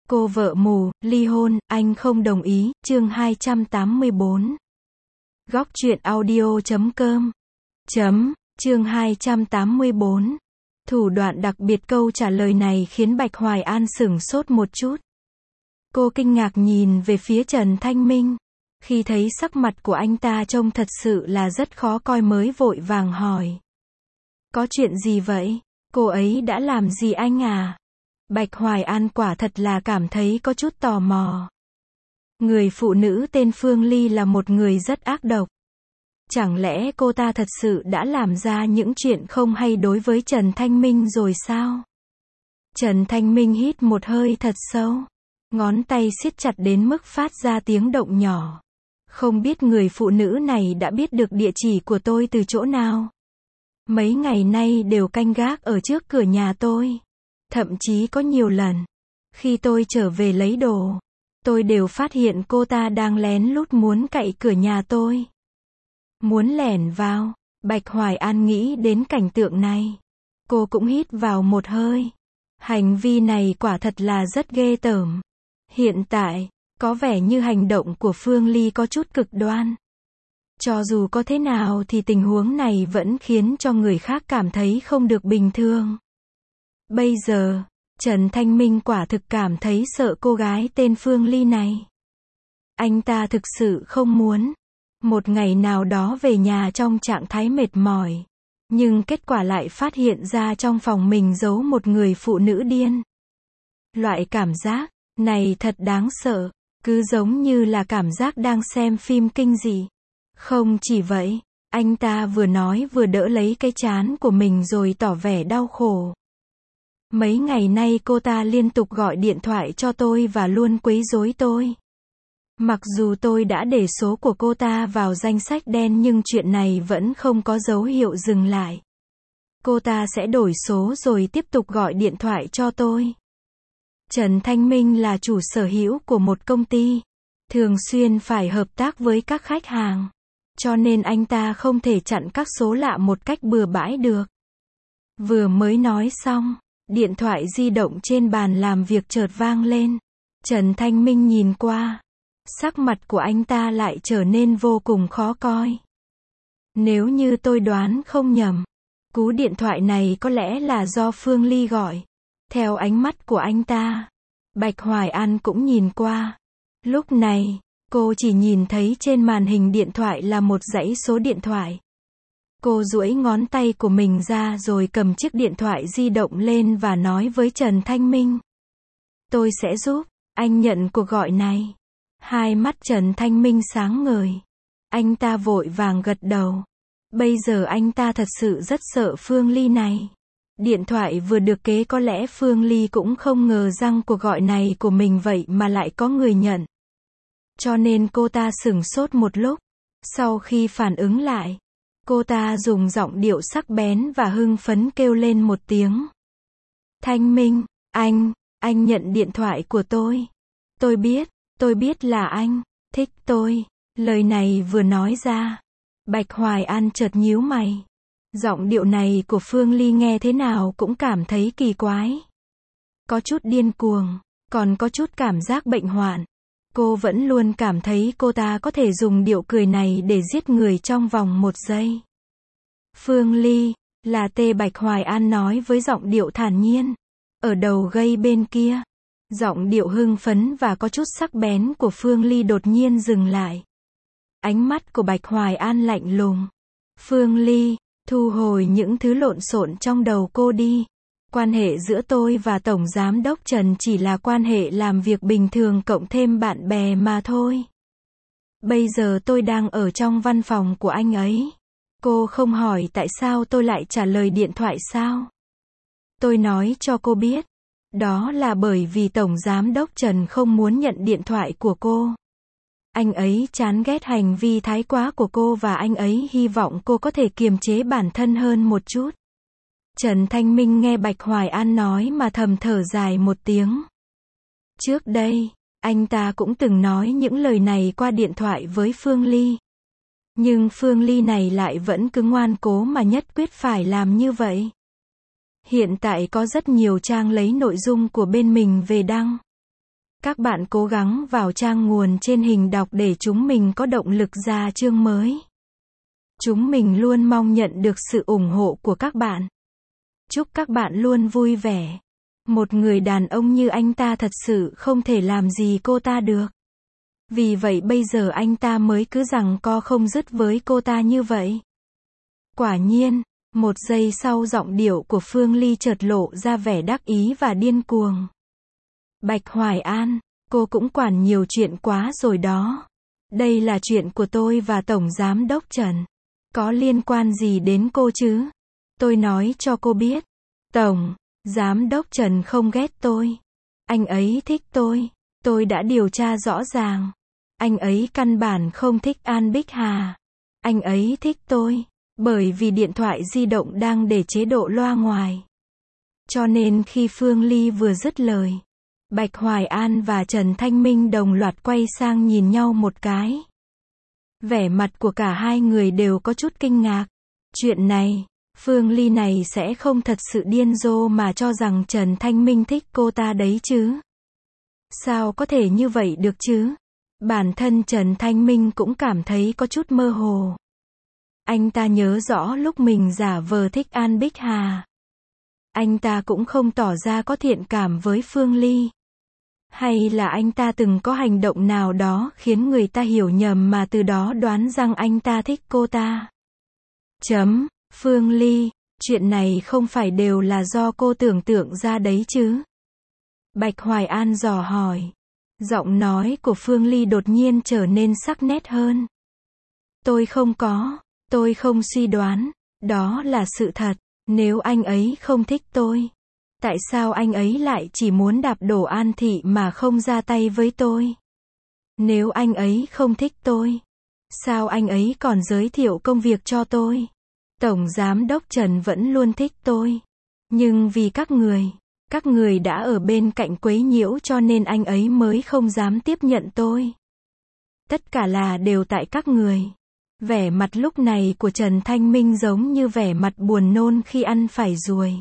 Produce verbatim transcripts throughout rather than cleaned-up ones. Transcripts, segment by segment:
Cô vợ mù, ly hôn, anh không đồng ý, chương hai trăm tám mươi bốn. Góc truyện audio chấm com. Chấm, chương hai trăm tám mươi bốn. Thủ đoạn đặc biệt. Câu trả lời này khiến Bạch Hoài An sửng sốt một chút. Cô kinh ngạc nhìn về phía Trần Thanh Minh. Khi thấy sắc mặt của anh ta trông thật sự là rất khó coi mới vội vàng hỏi. Có chuyện gì vậy? Cô ấy đã làm gì anh à? Bạch Hoài An quả thật là cảm thấy có chút tò mò. Người phụ nữ tên Phương Ly là một người rất ác độc. Chẳng lẽ cô ta thật sự đã làm ra những chuyện không hay đối với Trần Thanh Minh rồi sao? Trần Thanh Minh hít một hơi thật sâu. Ngón tay siết chặt đến mức phát ra tiếng động nhỏ. Không biết người phụ nữ này đã biết được địa chỉ của tôi từ chỗ nào? Mấy ngày nay đều canh gác ở trước cửa nhà tôi. Thậm chí có nhiều lần, khi tôi trở về lấy đồ, tôi đều phát hiện cô ta đang lén lút muốn cậy cửa nhà tôi. Muốn lẻn vào. Bạch Hoài An nghĩ đến cảnh tượng này. Cô cũng hít vào một hơi. Hành vi này quả thật là rất ghê tởm. Hiện tại, có vẻ như hành động của Phương Ly có chút cực đoan. Cho dù có thế nào thì tình huống này vẫn khiến cho người khác cảm thấy không được bình thường. Bây giờ, Trần Thanh Minh quả thực cảm thấy sợ cô gái tên Phương Ly này. Anh ta thực sự không muốn một ngày nào đó về nhà trong trạng thái mệt mỏi, nhưng kết quả lại phát hiện ra trong phòng mình giấu một người phụ nữ điên. Loại cảm giác này thật đáng sợ, cứ giống như là cảm giác đang xem phim kinh dị. Không chỉ vậy, anh ta vừa nói vừa đỡ lấy cái trán của mình rồi tỏ vẻ đau khổ. Mấy ngày nay cô ta liên tục gọi điện thoại cho tôi và luôn quấy rối tôi. Mặc dù tôi đã để số của cô ta vào danh sách đen nhưng chuyện này vẫn không có dấu hiệu dừng lại. Cô ta sẽ đổi số rồi tiếp tục gọi điện thoại cho tôi. Trần Thanh Minh là chủ sở hữu của một công ty, thường xuyên phải hợp tác với các khách hàng, cho nên anh ta không thể chặn các số lạ một cách bừa bãi được. Vừa mới nói xong, điện thoại di động trên bàn làm việc chợt vang lên. Trần Thanh Minh nhìn qua. Sắc mặt của anh ta lại trở nên vô cùng khó coi. Nếu như tôi đoán không nhầm, cú điện thoại này có lẽ là do Phương Ly gọi. Theo ánh mắt của anh ta, Bạch Hoài An cũng nhìn qua. Lúc này, cô chỉ nhìn thấy trên màn hình điện thoại là một dãy số điện thoại. Cô duỗi ngón tay của mình ra rồi cầm chiếc điện thoại di động lên và nói với Trần Thanh Minh. Tôi sẽ giúp anh nhận cuộc gọi này. Hai mắt Trần Thanh Minh sáng ngời. Anh ta vội vàng gật đầu. Bây giờ anh ta thật sự rất sợ Phương Ly này. Điện thoại vừa được kế có lẽ Phương Ly cũng không ngờ rằng cuộc gọi này của mình vậy mà lại có người nhận. Cho nên cô ta sửng sốt một lúc. Sau khi phản ứng lại, cô ta dùng giọng điệu sắc bén và hưng phấn kêu lên một tiếng. Thanh Minh, anh, anh nhận điện thoại của tôi. Tôi biết, tôi biết là anh thích tôi. Lời này vừa nói ra, Bạch Hoài An chợt nhíu mày. Giọng điệu này của Phương Ly nghe thế nào cũng cảm thấy kỳ quái. Có chút điên cuồng, còn có chút cảm giác bệnh hoạn. Cô vẫn luôn cảm thấy cô ta có thể dùng điệu cười này để giết người trong vòng một giây. Phương Ly, là tê Bạch Hoài An nói với giọng điệu thản nhiên. Ở đầu gây bên kia, giọng điệu hưng phấn và có chút sắc bén của Phương Ly đột nhiên dừng lại. Ánh mắt của Bạch Hoài An lạnh lùng. Phương Ly, thu hồi những thứ lộn xộn trong đầu cô đi. Quan hệ giữa tôi và Tổng Giám đốc Trần chỉ là quan hệ làm việc bình thường cộng thêm bạn bè mà thôi. Bây giờ tôi đang ở trong văn phòng của anh ấy. Cô không hỏi tại sao tôi lại trả lời điện thoại sao? Tôi nói cho cô biết. Đó là bởi vì Tổng Giám đốc Trần không muốn nhận điện thoại của cô. Anh ấy chán ghét hành vi thái quá của cô và anh ấy hy vọng cô có thể kiềm chế bản thân hơn một chút. Trần Thanh Minh nghe Bạch Hoài An nói mà thầm thở dài một tiếng. Trước đây, anh ta cũng từng nói những lời này qua điện thoại với Phương Ly. Nhưng Phương Ly này lại vẫn cứ ngoan cố mà nhất quyết phải làm như vậy. Hiện tại có rất nhiều trang lấy nội dung của bên mình về đăng. Các bạn cố gắng vào trang nguồn trên hình đọc để chúng mình có động lực ra chương mới. Chúng mình luôn mong nhận được sự ủng hộ của các bạn. Chúc các bạn luôn vui vẻ. Một người đàn ông như anh ta thật sự không thể làm gì cô ta được. Vì vậy bây giờ anh ta mới cứ giằng co không dứt với cô ta như vậy. Quả nhiên, một giây sau giọng điệu của Phương Ly chợt lộ ra vẻ đắc ý và điên cuồng. Bạch Hoài An, cô cũng quản nhiều chuyện quá rồi đó. Đây là chuyện của tôi và Tổng Giám Đốc Trần. Có liên quan gì đến cô chứ? Tôi nói cho cô biết. Tổng Giám Đốc Trần không ghét tôi. Anh ấy thích tôi. Tôi đã điều tra rõ ràng. Anh ấy căn bản không thích An Bích Hà. Anh ấy thích tôi. Bởi vì điện thoại di động đang để chế độ loa ngoài. Cho nên khi Phương Ly vừa dứt lời, Bạch Hoài An và Trần Thanh Minh đồng loạt quay sang nhìn nhau một cái. Vẻ mặt của cả hai người đều có chút kinh ngạc. Chuyện này, Phương Ly này sẽ không thật sự điên rồ mà cho rằng Trần Thanh Minh thích cô ta đấy chứ. Sao có thể như vậy được chứ? Bản thân Trần Thanh Minh cũng cảm thấy có chút mơ hồ. Anh ta nhớ rõ lúc mình giả vờ thích An Bích Hà. Anh ta cũng không tỏ ra có thiện cảm với Phương Ly. Hay là anh ta từng có hành động nào đó khiến người ta hiểu nhầm mà từ đó đoán rằng anh ta thích cô ta. Chấm, Phương Ly, chuyện này không phải đều là do cô tưởng tượng ra đấy chứ? Bạch Hoài An dò hỏi. Giọng nói của Phương Ly đột nhiên trở nên sắc nét hơn. Tôi không có, tôi không suy đoán, đó là sự thật. Nếu anh ấy không thích tôi, tại sao anh ấy lại chỉ muốn đạp đổ An Thị mà không ra tay với tôi? Nếu anh ấy không thích tôi, sao anh ấy còn giới thiệu công việc cho tôi? Tổng Giám Đốc Trần vẫn luôn thích tôi. Nhưng vì các người, các người đã ở bên cạnh quấy nhiễu cho nên anh ấy mới không dám tiếp nhận tôi. Tất cả là đều tại các người. Vẻ mặt lúc này của Trần Thanh Minh giống như vẻ mặt buồn nôn khi ăn phải ruồi.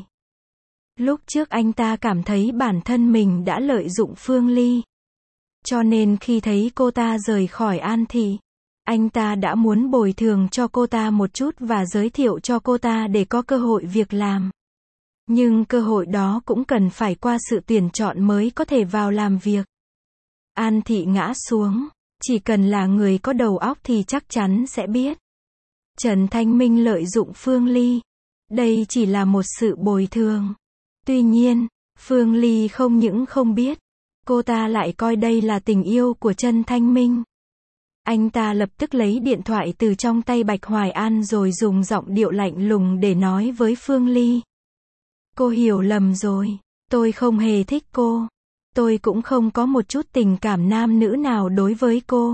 Lúc trước anh ta cảm thấy bản thân mình đã lợi dụng Phương Ly. Cho nên khi thấy cô ta rời khỏi An Thị, anh ta đã muốn bồi thường cho cô ta một chút và giới thiệu cho cô ta để có cơ hội việc làm. Nhưng cơ hội đó cũng cần phải qua sự tuyển chọn mới có thể vào làm việc. An Thị ngã xuống. Chỉ cần là người có đầu óc thì chắc chắn sẽ biết. Trần Thanh Minh lợi dụng Phương Ly. Đây chỉ là một sự bồi thường. Tuy nhiên, Phương Ly không những không biết, cô ta lại coi đây là tình yêu của Trần Thanh Minh. Anh ta lập tức lấy điện thoại từ trong tay Bạch Hoài An rồi dùng giọng điệu lạnh lùng để nói với Phương Ly. Cô hiểu lầm rồi. Tôi không hề thích cô. Tôi cũng không có một chút tình cảm nam nữ nào đối với cô.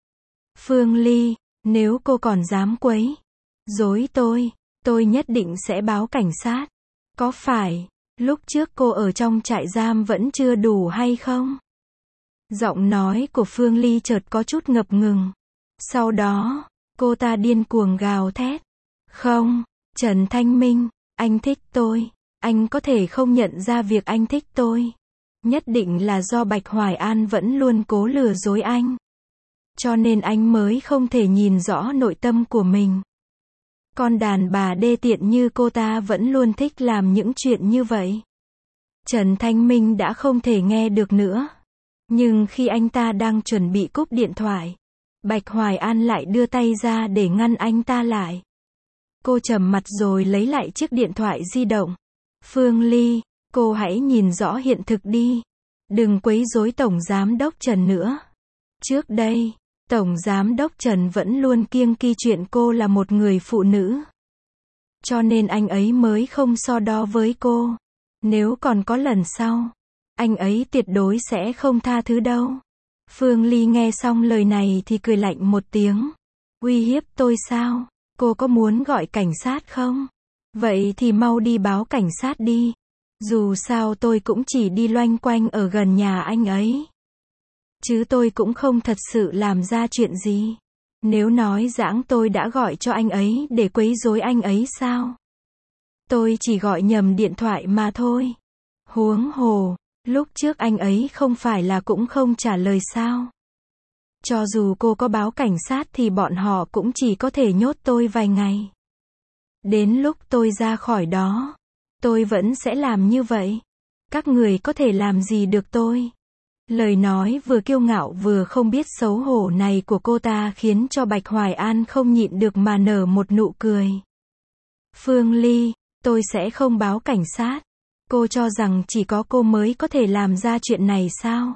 Phương Ly, nếu cô còn dám quấy rối tôi, tôi nhất định sẽ báo cảnh sát. Có phải, lúc trước cô ở trong trại giam vẫn chưa đủ hay không? Giọng nói của Phương Ly chợt có chút ngập ngừng. Sau đó, cô ta điên cuồng gào thét. Không, Trần Thanh Minh, anh thích tôi. Anh có thể không nhận ra việc anh thích tôi. Nhất định là do Bạch Hoài An vẫn luôn cố lừa dối anh. Cho nên anh mới không thể nhìn rõ nội tâm của mình. Con đàn bà đê tiện như cô ta vẫn luôn thích làm những chuyện như vậy. Trần Thanh Minh đã không thể nghe được nữa. Nhưng khi anh ta đang chuẩn bị cúp điện thoại, Bạch Hoài An lại đưa tay ra để ngăn anh ta lại. Cô trầm mặt rồi lấy lại chiếc điện thoại di động. Phương Ly, cô hãy nhìn rõ hiện thực đi. Đừng quấy rối Tổng Giám Đốc Trần nữa. Trước đây, Tổng Giám Đốc Trần vẫn luôn kiêng kỵ chuyện cô là một người phụ nữ. Cho nên anh ấy mới không so đo với cô. Nếu còn có lần sau, anh ấy tuyệt đối sẽ không tha thứ đâu. Phương Ly nghe xong lời này thì cười lạnh một tiếng. Uy hiếp tôi sao? Cô có muốn gọi cảnh sát không? Vậy thì mau đi báo cảnh sát đi. Dù sao tôi cũng chỉ đi loanh quanh ở gần nhà anh ấy. Chứ tôi cũng không thật sự làm ra chuyện gì. Nếu nói giãng tôi đã gọi cho anh ấy để quấy rối anh ấy sao? Tôi chỉ gọi nhầm điện thoại mà thôi. Huống hồ, Lúc trước anh ấy không phải là cũng không trả lời sao? Cho dù cô có báo cảnh sát thì bọn họ cũng chỉ có thể nhốt tôi vài ngày. Đến lúc tôi ra khỏi đó, tôi vẫn sẽ làm như vậy. Các người có thể làm gì được tôi? Lời nói vừa kiêu ngạo vừa không biết xấu hổ này của cô ta khiến cho Bạch Hoài An không nhịn được mà nở một nụ cười. Phương Ly, tôi sẽ không báo cảnh sát. Cô cho rằng chỉ có cô mới có thể làm ra chuyện này sao?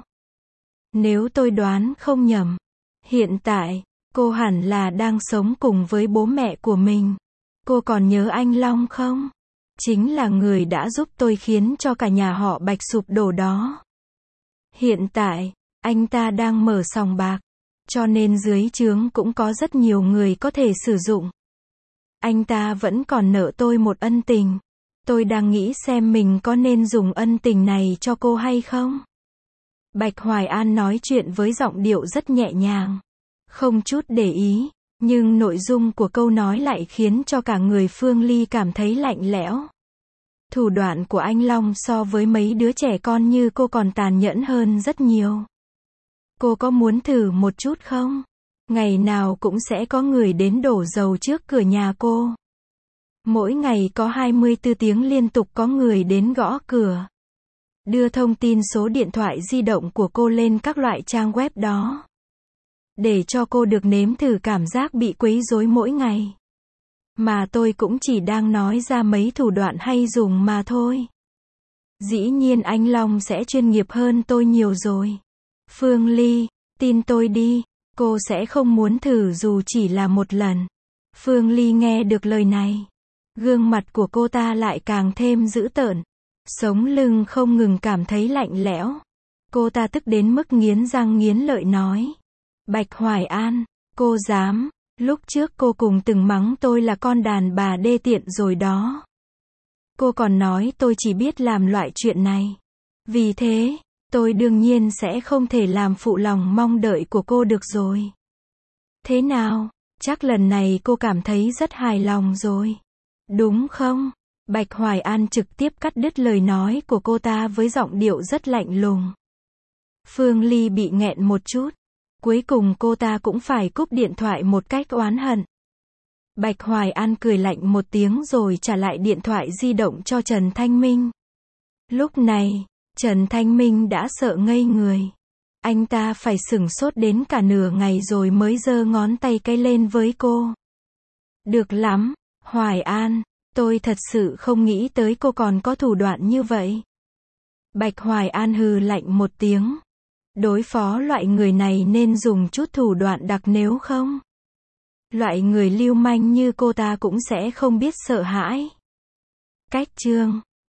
Nếu tôi đoán không nhầm, hiện tại, cô hẳn là đang sống cùng với bố mẹ của mình. Cô còn nhớ anh Long không? Chính là người đã giúp tôi khiến cho cả nhà họ Bạch sụp đổ đó. Hiện tại, anh ta đang mở sòng bạc, cho nên dưới trướng cũng có rất nhiều người có thể sử dụng. Anh ta vẫn còn nợ tôi một ân tình. Tôi đang nghĩ xem mình có nên dùng ân tình này cho cô hay không? Bạch Hoài An nói chuyện với giọng điệu rất nhẹ nhàng, không chút để ý, nhưng nội dung của câu nói lại khiến cho cả người Phương Ly cảm thấy lạnh lẽo. Thủ đoạn của anh Long so với mấy đứa trẻ con như cô còn tàn nhẫn hơn rất nhiều. Cô có muốn thử một chút không? Ngày nào cũng sẽ có người đến đổ dầu trước cửa nhà cô. Mỗi ngày có hai mươi tư tiếng liên tục có người đến gõ cửa. Đưa thông tin số điện thoại di động của cô lên các loại trang web đó. Để cho cô được nếm thử cảm giác bị quấy rối mỗi ngày. Mà tôi cũng chỉ đang nói ra mấy thủ đoạn hay dùng mà thôi. Dĩ nhiên anh Long sẽ chuyên nghiệp hơn tôi nhiều rồi. Phương Ly, tin tôi đi, cô sẽ không muốn thử dù chỉ là một lần. Phương Ly nghe được lời này. Gương mặt của cô ta lại càng thêm dữ tợn. Sống lưng không ngừng cảm thấy lạnh lẽo. Cô ta tức đến mức nghiến răng nghiến lợi nói. Bạch Hoài An, cô dám, lúc trước cô cùng từng mắng tôi là con đàn bà đê tiện rồi đó. Cô còn nói tôi chỉ biết làm loại chuyện này. Vì thế, tôi đương nhiên sẽ không thể làm phụ lòng mong đợi của cô được rồi. Thế nào, chắc lần này cô cảm thấy rất hài lòng rồi. Đúng không? Bạch Hoài An trực tiếp cắt đứt lời nói của cô ta với giọng điệu rất lạnh lùng. Phương Ly bị nghẹn một chút. Cuối cùng cô ta cũng phải cúp điện thoại một cách oán hận. Bạch Hoài An cười lạnh một tiếng rồi trả lại điện thoại di động cho Trần Thanh Minh. Lúc này, Trần Thanh Minh đã sợ ngây người. Anh ta phải sửng sốt đến cả nửa ngày rồi mới giơ ngón tay cái lên với cô. Được lắm, Hoài An, tôi thật sự không nghĩ tới cô còn có thủ đoạn như vậy. Bạch Hoài An hừ lạnh một tiếng. Đối phó loại người này nên dùng chút thủ đoạn đặc nếu không. Loại người lưu manh như cô ta cũng sẽ không biết sợ hãi. Cách chương